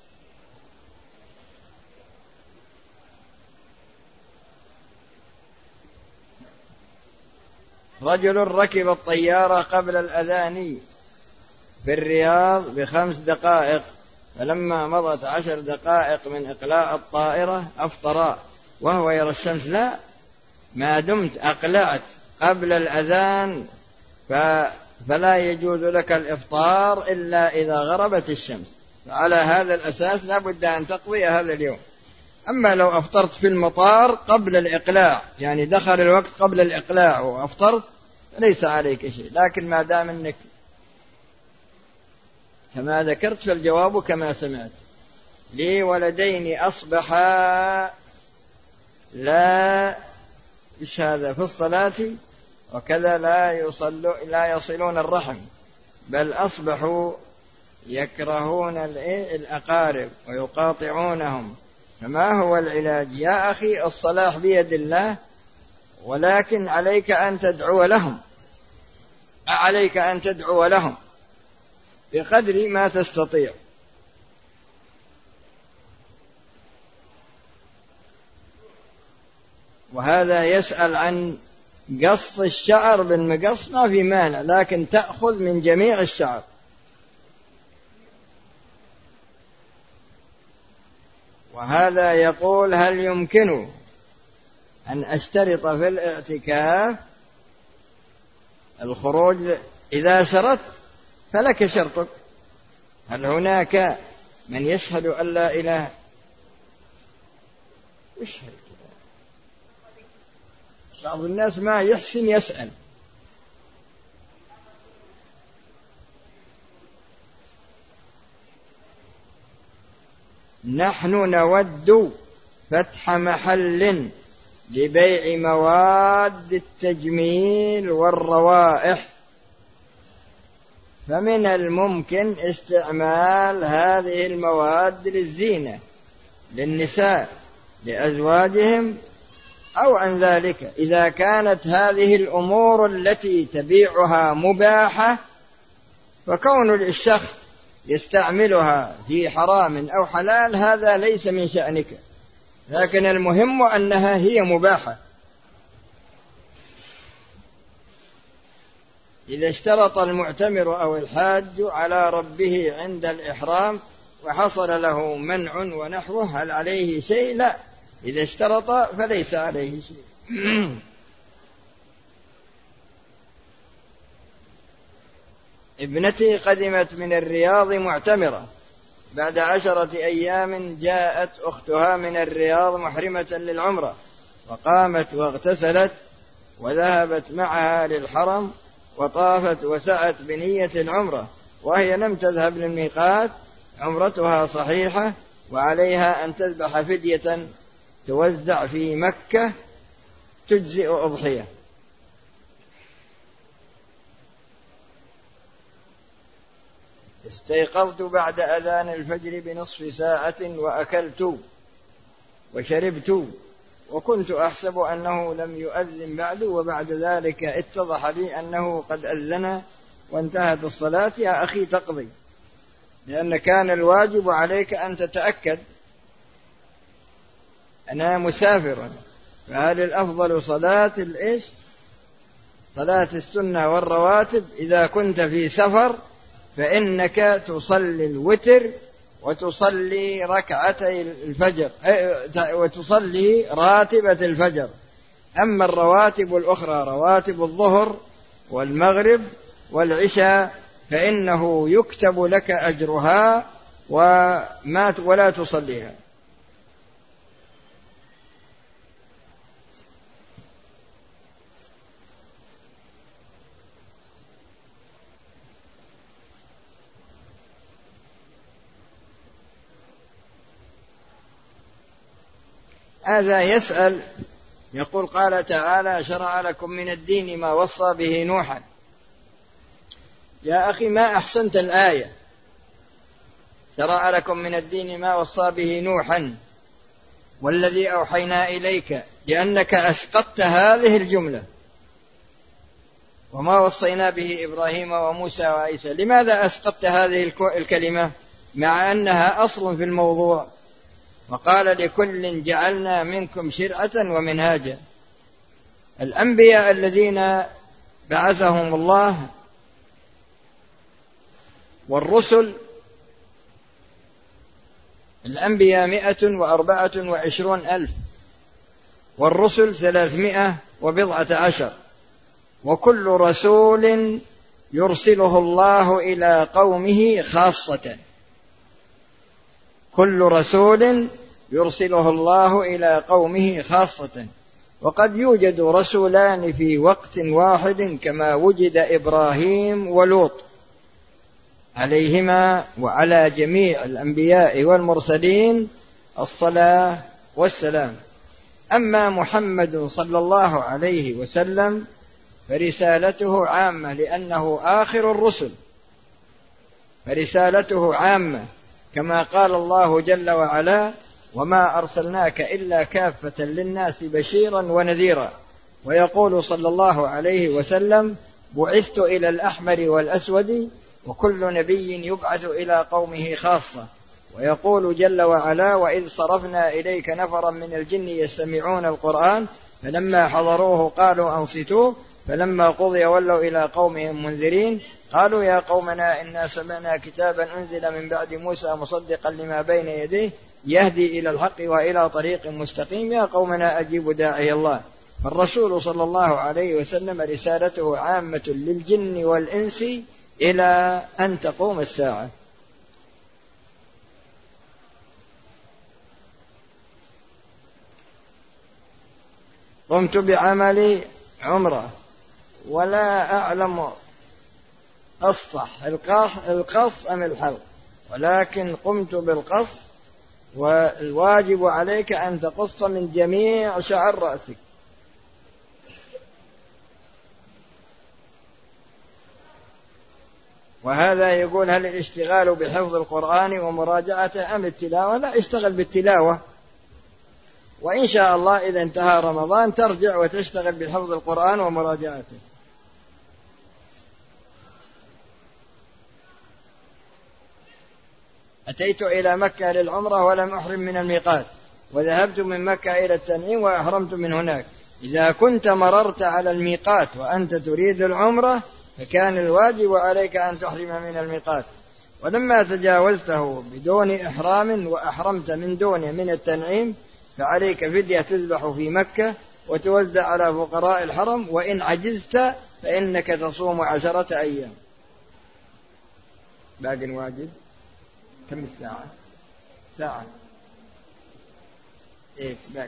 رجل ركب الطيارة قبل الأذان في الرياض بخمس دقائق، فلما مضت عشر دقائق من إقلاع الطائرة أفطر وهو يرى الشمس. لا، ما دمت أقلعت قبل الأذان فلا يجوز لك الإفطار إلا إذا غربت الشمس. فعلى هذا الأساس لا بد أن تقضي هذا اليوم. أما لو أفطرت في المطار قبل الإقلاع، يعني دخل الوقت قبل الإقلاع وأفطرت، ليس عليك شيء. لكن ما دام أنك كما ذكرت فالجواب كما سمعت. لي ولدين أصبحا لا إيش هذا في الصلاة وكذا لا يصلوا لا يصلون الرحم، بل أصبحوا يكرهون الأقارب ويقاطعونهم، فما هو العلاج؟ يا أخي الصلاح بيد الله، ولكن عليك أن تدعو لهم، عليك أن تدعو لهم بقدر ما تستطيع. وهذا يسأل عن قص الشعر بالمقص، ما في مانع، لكن تأخذ من جميع الشعر. وهذا يقول: هل يمكن أن أشترط في الاعتكاف الخروج؟ إذا شرطت فلك شرطك. هل هناك من يشهد أن لا إله؟ يشهد كذا. بعض الناس ما يحسن يسأل. نحن نود فتح محل لبيع مواد التجميل والروائح، فمن الممكن استعمال هذه المواد للزينة للنساء لأزواجهم أو عن ذلك. إذا كانت هذه الأمور التي تبيعها مباحة، فكون الشخص يستعملها في حرام أو حلال هذا ليس من شأنك، لكن المهم أنها هي مباحة. إذا اشترط المعتمر أو الحاج على ربه عند الإحرام وحصل له منع ونحوه، هل عليه شيء؟ لا، إذا اشترط فليس عليه شيء. ابنتي قدمت من الرياض معتمرة، بعد عشرة أيام جاءت أختها من الرياض محرمة للعمرة، وقامت واغتسلت وذهبت معها للحرم وطافت وسعت بنية العمرة، وهي لم تذهب للميقات. عمرتها صحيحة، وعليها أن تذبح فدية توزع في مكة تجزئ أضحية. استيقظت بعد أذان الفجر بنصف ساعة وأكلت وشربت، وكنت أحسب أنه لم يؤذن بعد، وبعد ذلك اتضح لي أنه قد أذن وانتهت الصلاة. يا أخي تقضي، لأن كان الواجب عليك أن تتأكد. أنا مسافر، فهل الأفضل صلاة الإيش؟ صلاة السنة والرواتب. إذا كنت في سفر فإنك تصلي الوتر وتصلي ركعتي الفجر وتصلي راتبة الفجر. أما الرواتب الأخرى رواتب الظهر والمغرب والعشاء فإنه يكتب لك أجرها وما ولا تصليها. هذا يسأل يقول قال تعالى شرع لكم من الدين ما وصى به نوحا. يا أخي ما أحسنت الآية، شرع لكم من الدين ما وصى به نوحا والذي أوحينا إليك، لأنك أسقطت هذه الجملة وما وصينا به إبراهيم وموسى وعيسى. لماذا أسقطت هذه الكلمة مع أنها أصل في الموضوع؟ وقال لكل جعلنا منكم شرعة ومنهاجا. الأنبياء الذين بعثهم الله والرسل الأنبياء مئة وأربعة وعشرون ألف والرسل ثلاثمائة وبضعة عشر، وكل رسول يرسله الله إلى قومه خاصة، كل رسول يرسله الله إلى قومه خاصة. وقد يوجد رسولان في وقت واحد كما وجد إبراهيم ولوط عليهما وعلى جميع الأنبياء والمرسلين الصلاة والسلام. أما محمد صلى الله عليه وسلم فرسالته عامة لأنه آخر الرسل، فرسالته عامة كما قال الله جل وعلا وما أرسلناك إلا كافة للناس بشيرا ونذيرا. ويقول صلى الله عليه وسلم بعثت إلى الأحمر والأسود، وكل نبي يبعث إلى قومه خاصة. ويقول جل وعلا وإذ صرفنا إليك نفرا من الجن يستمعون القرآن فلما حضروه قالوا أنصتوه فلما قضي ولوا إلى قومهم منذرين قالوا يا قومنا إنا سمعنا كتابا أنزل من بعد موسى مصدقا لما بين يديه يهدي إلى الحق وإلى طريق مستقيم يا قومنا أجيبوا داعي الله. فالرسول صلى الله عليه وسلم رسالته عامة للجن والإنس إلى أن تقوم الساعة. قمت بعمل عمرة ولا أعلم الصح القص أم الحلق، ولكن قمت بالقص، والواجب عليك أن تقص من جميع شعر رأسك. وهذا يقول هل الاشتغال بحفظ القرآن ومراجعته أم التلاوة؟ لا، اشتغل بالتلاوة، وإن شاء الله إذا انتهى رمضان ترجع وتشتغل بحفظ القرآن ومراجعته. أتيت إلى مكة للعمرة ولم أحرم من الميقات، وذهبت من مكة إلى التنعيم وأحرمت من هناك. إذا كنت مررت على الميقات وأنت تريد العمرة فكان الواجب عليك أن تحرم من الميقات، ولما تجاوزته بدون إحرام وأحرمت من دونه من التنعيم فعليك فدية تذبح في مكة وتوزع على فقراء الحرم، وإن عجزت فإنك تصوم عشرة أيام. باقي واجب كم الساعة؟ ساعة إيه باقي.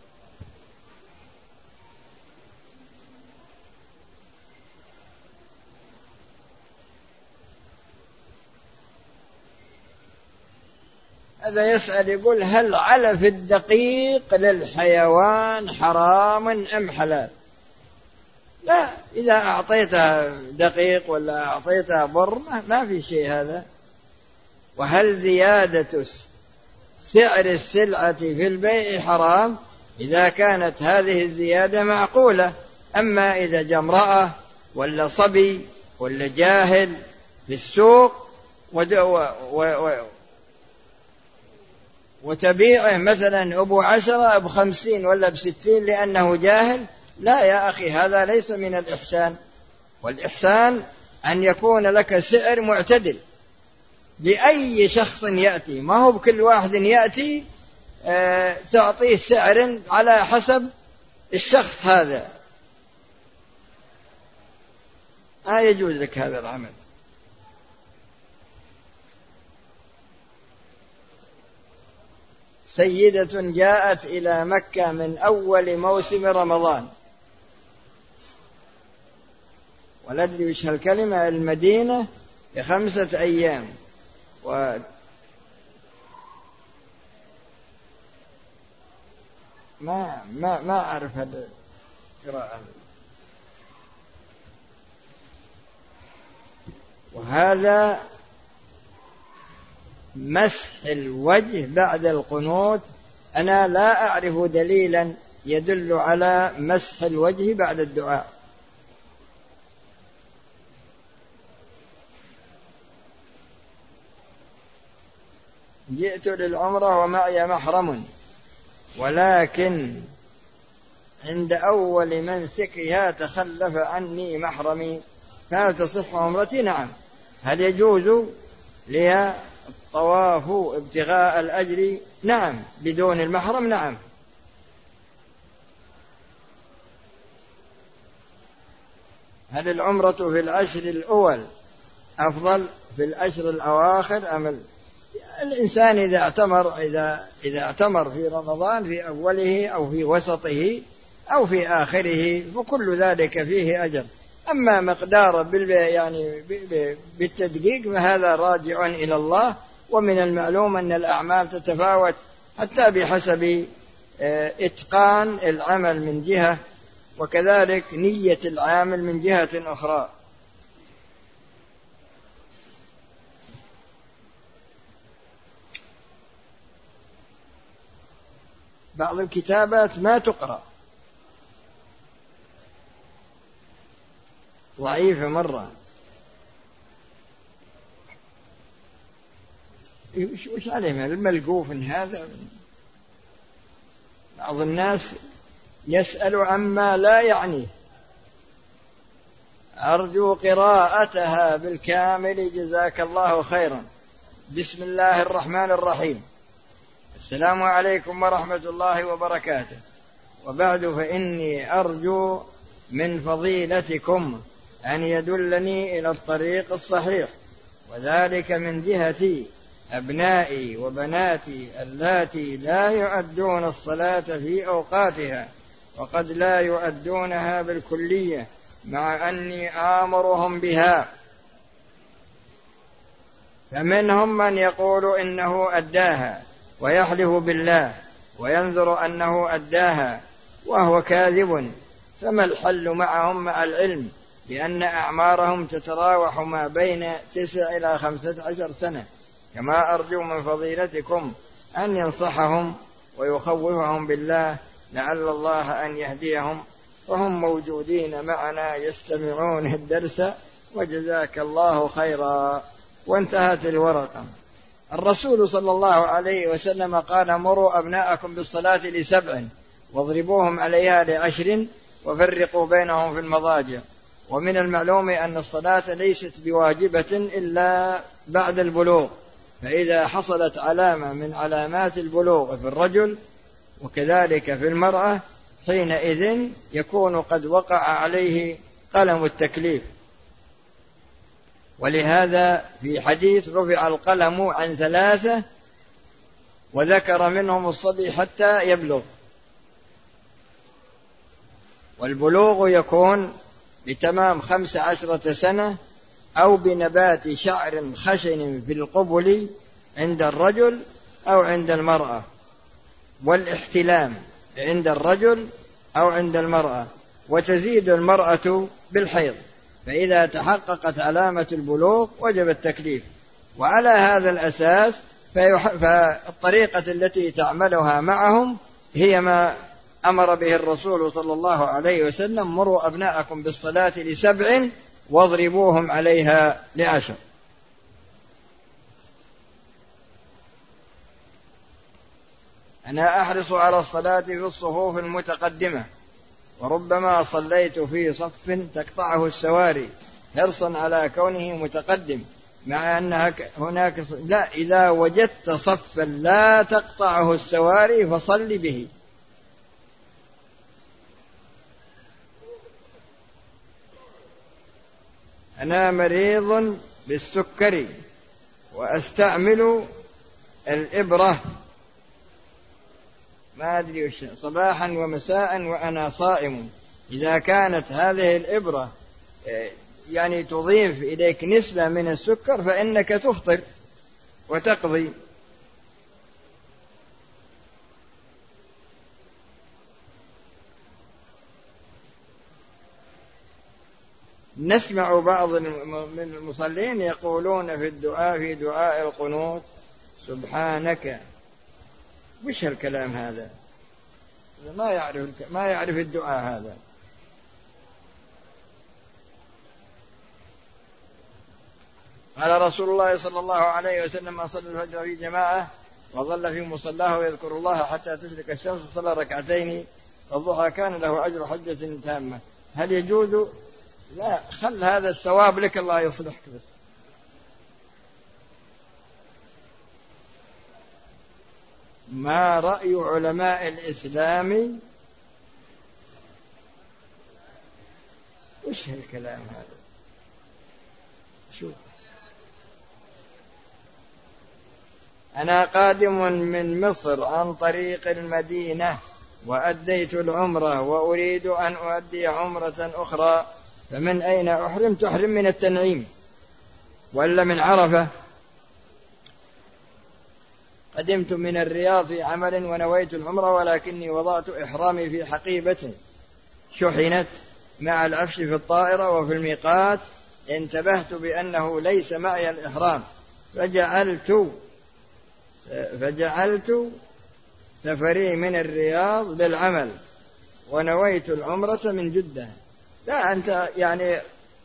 هذا يسأل يقول هل علف الدقيق للحيوان حرام أم حلال؟ لا، إذا أعطيتها دقيق ولا أعطيتها بر ما في شيء هذا. وهل زيادة سعر السلعة في البيع حرام إذا كانت هذه الزيادة معقولة؟ أما إذا جاء امرأة ولا صبي ولا جاهل في السوق وتبيعه مثلا أبو عشرة أبو خمسين ولا بستين لأنه جاهل، لا يا أخي، هذا ليس من الإحسان. والإحسان أن يكون لك سعر معتدل لأي شخص يأتي، ما هو بكل واحد يأتي آه تعطيه سعر على حسب الشخص هذا، لا يجوز لك هذا العمل. سيدة جاءت إلى مكة من أول موسم رمضان، ولا أدري وش هالكلمة، المدينة بخمسة أيام، و ما ما ما أعرف هذا القراءة. وهذا مسح الوجه بعد القنوت، أنا لا أعرف دليلا يدل على مسح الوجه بعد الدعاء. جئت للعمرة ومعي محرم، ولكن عند أول منسكها تخلف عني محرمي، فهل تصح عمرتي؟ نعم. هل يجوز لي الطواف ابتغاء الأجر؟ نعم. بدون المحرم؟ نعم. هل العمرة في العشر الأول أفضل في العشر الأواخر أم الإنسان إذا اعتمر إذا إذا اعتمر في رمضان في أوله أو في وسطه أو في آخره فكل ذلك فيه أجر. أما مقدار بال يعني بالتدقيق فهذا راجع إلى الله، ومن المعلوم أن الأعمال تتفاوت حتى بحسب إتقان العمل من جهة، وكذلك نية العامل من جهة أخرى. بعض الكتابات ما تقرأ، ضعيفة مرة. وش عليه الملقوف هذا؟ بعض الناس يسأل عما لا يعنيه. أرجو قراءتها بالكامل جزاك الله خيرا. بسم الله الرحمن الرحيم. السلام عليكم ورحمة الله وبركاته. وبعد فإني أرجو من فضيلتكم أن يدلني إلى الطريق الصحيح، وذلك من جهة أبنائي وبناتي اللاتي لا يؤدون الصلاة في أوقاتها، وقد لا يؤدونها بالكلية مع أني آمرهم بها. فمنهم من يقول إنه أداها ويحلف بالله وينذر أنه أداها وهو كاذب، فما الحل معهم مع العلم بأن أعمارهم تتراوح ما بين تسع إلى خمسة عشر سنة؟ كما أرجو من فضيلتكم أن ينصحهم ويخوفهم بالله لعل الله أن يهديهم، وهم موجودين معنا يستمعون الدرس، وجزاك الله خيرا. وانتهت الورقة. الرسول صلى الله عليه وسلم قال: مروا أبناءكم بالصلاة لسبع واضربوهم عليها لعشر وفرقوا بينهم في المضاجع. ومن المعلوم أن الصلاة ليست بواجبة إلا بعد البلوغ، فإذا حصلت علامة من علامات البلوغ في الرجل وكذلك في المرأة حينئذ يكون قد وقع عليه قلم التكليف. ولهذا في حديث رفع القلم عن ثلاثة وذكر منهم الصبي حتى يبلغ. والبلوغ يكون بتمام خمس عشرة سنة أو بنبات شعر خشن في القبل عند الرجل أو عند المرأة، والاحتلام عند الرجل أو عند المرأة، وتزيد المرأة بالحيض. فإذا تحققت علامة البلوغ وجب التكليف. وعلى هذا الأساس فالطريقة التي تعملها معهم هي ما أمر به الرسول صلى الله عليه وسلم: مروا أبناءكم بالصلاة لسبع واضربوهم عليها لعشر. أنا أحرص على الصلاة في الصفوف المتقدمة، وربما صليت في صف تقطعه السواري حرصا على كونه متقدم، مع أن هناك لا، إذا وجدت صفا لا تقطعه السواري فصل به. أنا مريض بالسكري وأستعمل الإبرة، ما أدري وش، صباحا ومساء وأنا صائم. إذا كانت هذه الإبرة يعني تضيف إليك نسبة من السكر فإنك تفطر وتقضي. نسمع بعض من المصلين يقولون في الدعاء في دعاء القنوت سبحانك. وش هالكلام هذا؟ ما يعرف ما يعرف الدعاء هذا. قال رسول الله صلى الله عليه وسلم: من صلى الفجر في جماعة وظل في مصلاه ويذكر الله حتى تشرق الشمس صلى ركعتين الضحى كان له أجر حجة تامة. هل يجوز؟ لا، خل هذا الثواب لك، الله يصلحك بس. ما رأي علماء الإسلام؟ وش هالكلام هذا؟ شوف، أنا قادم من مصر عن طريق المدينة وأديت العمرة وأريد أن أؤدي عمرة أخرى، فمن أين أحرم؟ تحرم من التنعيم ولا من عرفة؟ قدمت من الرياض في عمل ونويت العمرة ولكني وضعت إحرامي في حقيبة شحنت مع العفش في الطائرة وفي الميقات انتبهت بأنه ليس معي الإحرام فجعلت فجعلت سفري من الرياض للعمل ونويت العمرة من جدة. لا، أنت يعني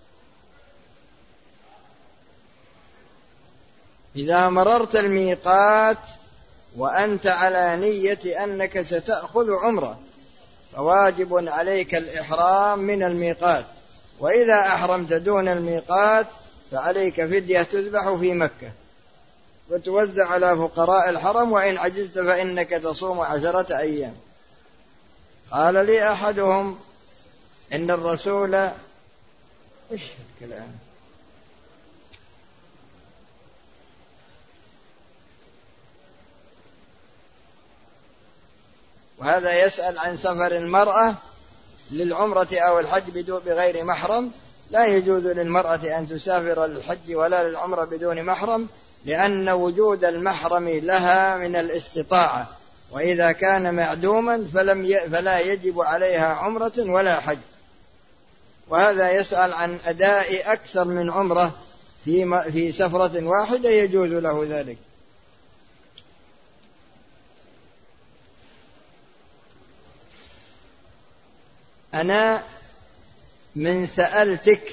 إذا مررت الميقات وأنت على نية أنك ستأخذ عمرة فواجب عليك الإحرام من الميقات، وإذا أحرمت دون الميقات فعليك فدية تذبح في مكة وتوزع على فقراء الحرم، وإن عجزت فإنك تصوم عشرة أيام. قال لي أحدهم إن الرسول إيش الكلام؟ وهذا يسأل عن سفر المرأة للعمرة أو الحج بدون بغير محرم. لا يجوز للمرأة أن تسافر للحج ولا للعمرة بدون محرم، لأن وجود المحرم لها من الاستطاعة، وإذا كان معدوما فلم ي... فلا يجب عليها عمرة ولا حج. وهذا يسأل عن أداء أكثر من عمرة في, م... في سفرة واحدة، يجوز له ذلك. أنا من سألتك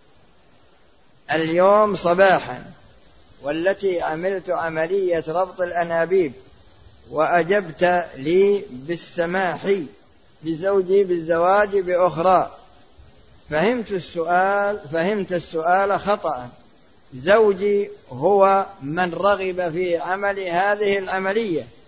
اليوم صباحا والتي عملت عملية ربط الأنابيب وأجبت لي بالسماح لزوجي بالزواج بأخرى، فهمت السؤال فهمت السؤال خطأ. زوجي هو من رغب في عمل هذه العملية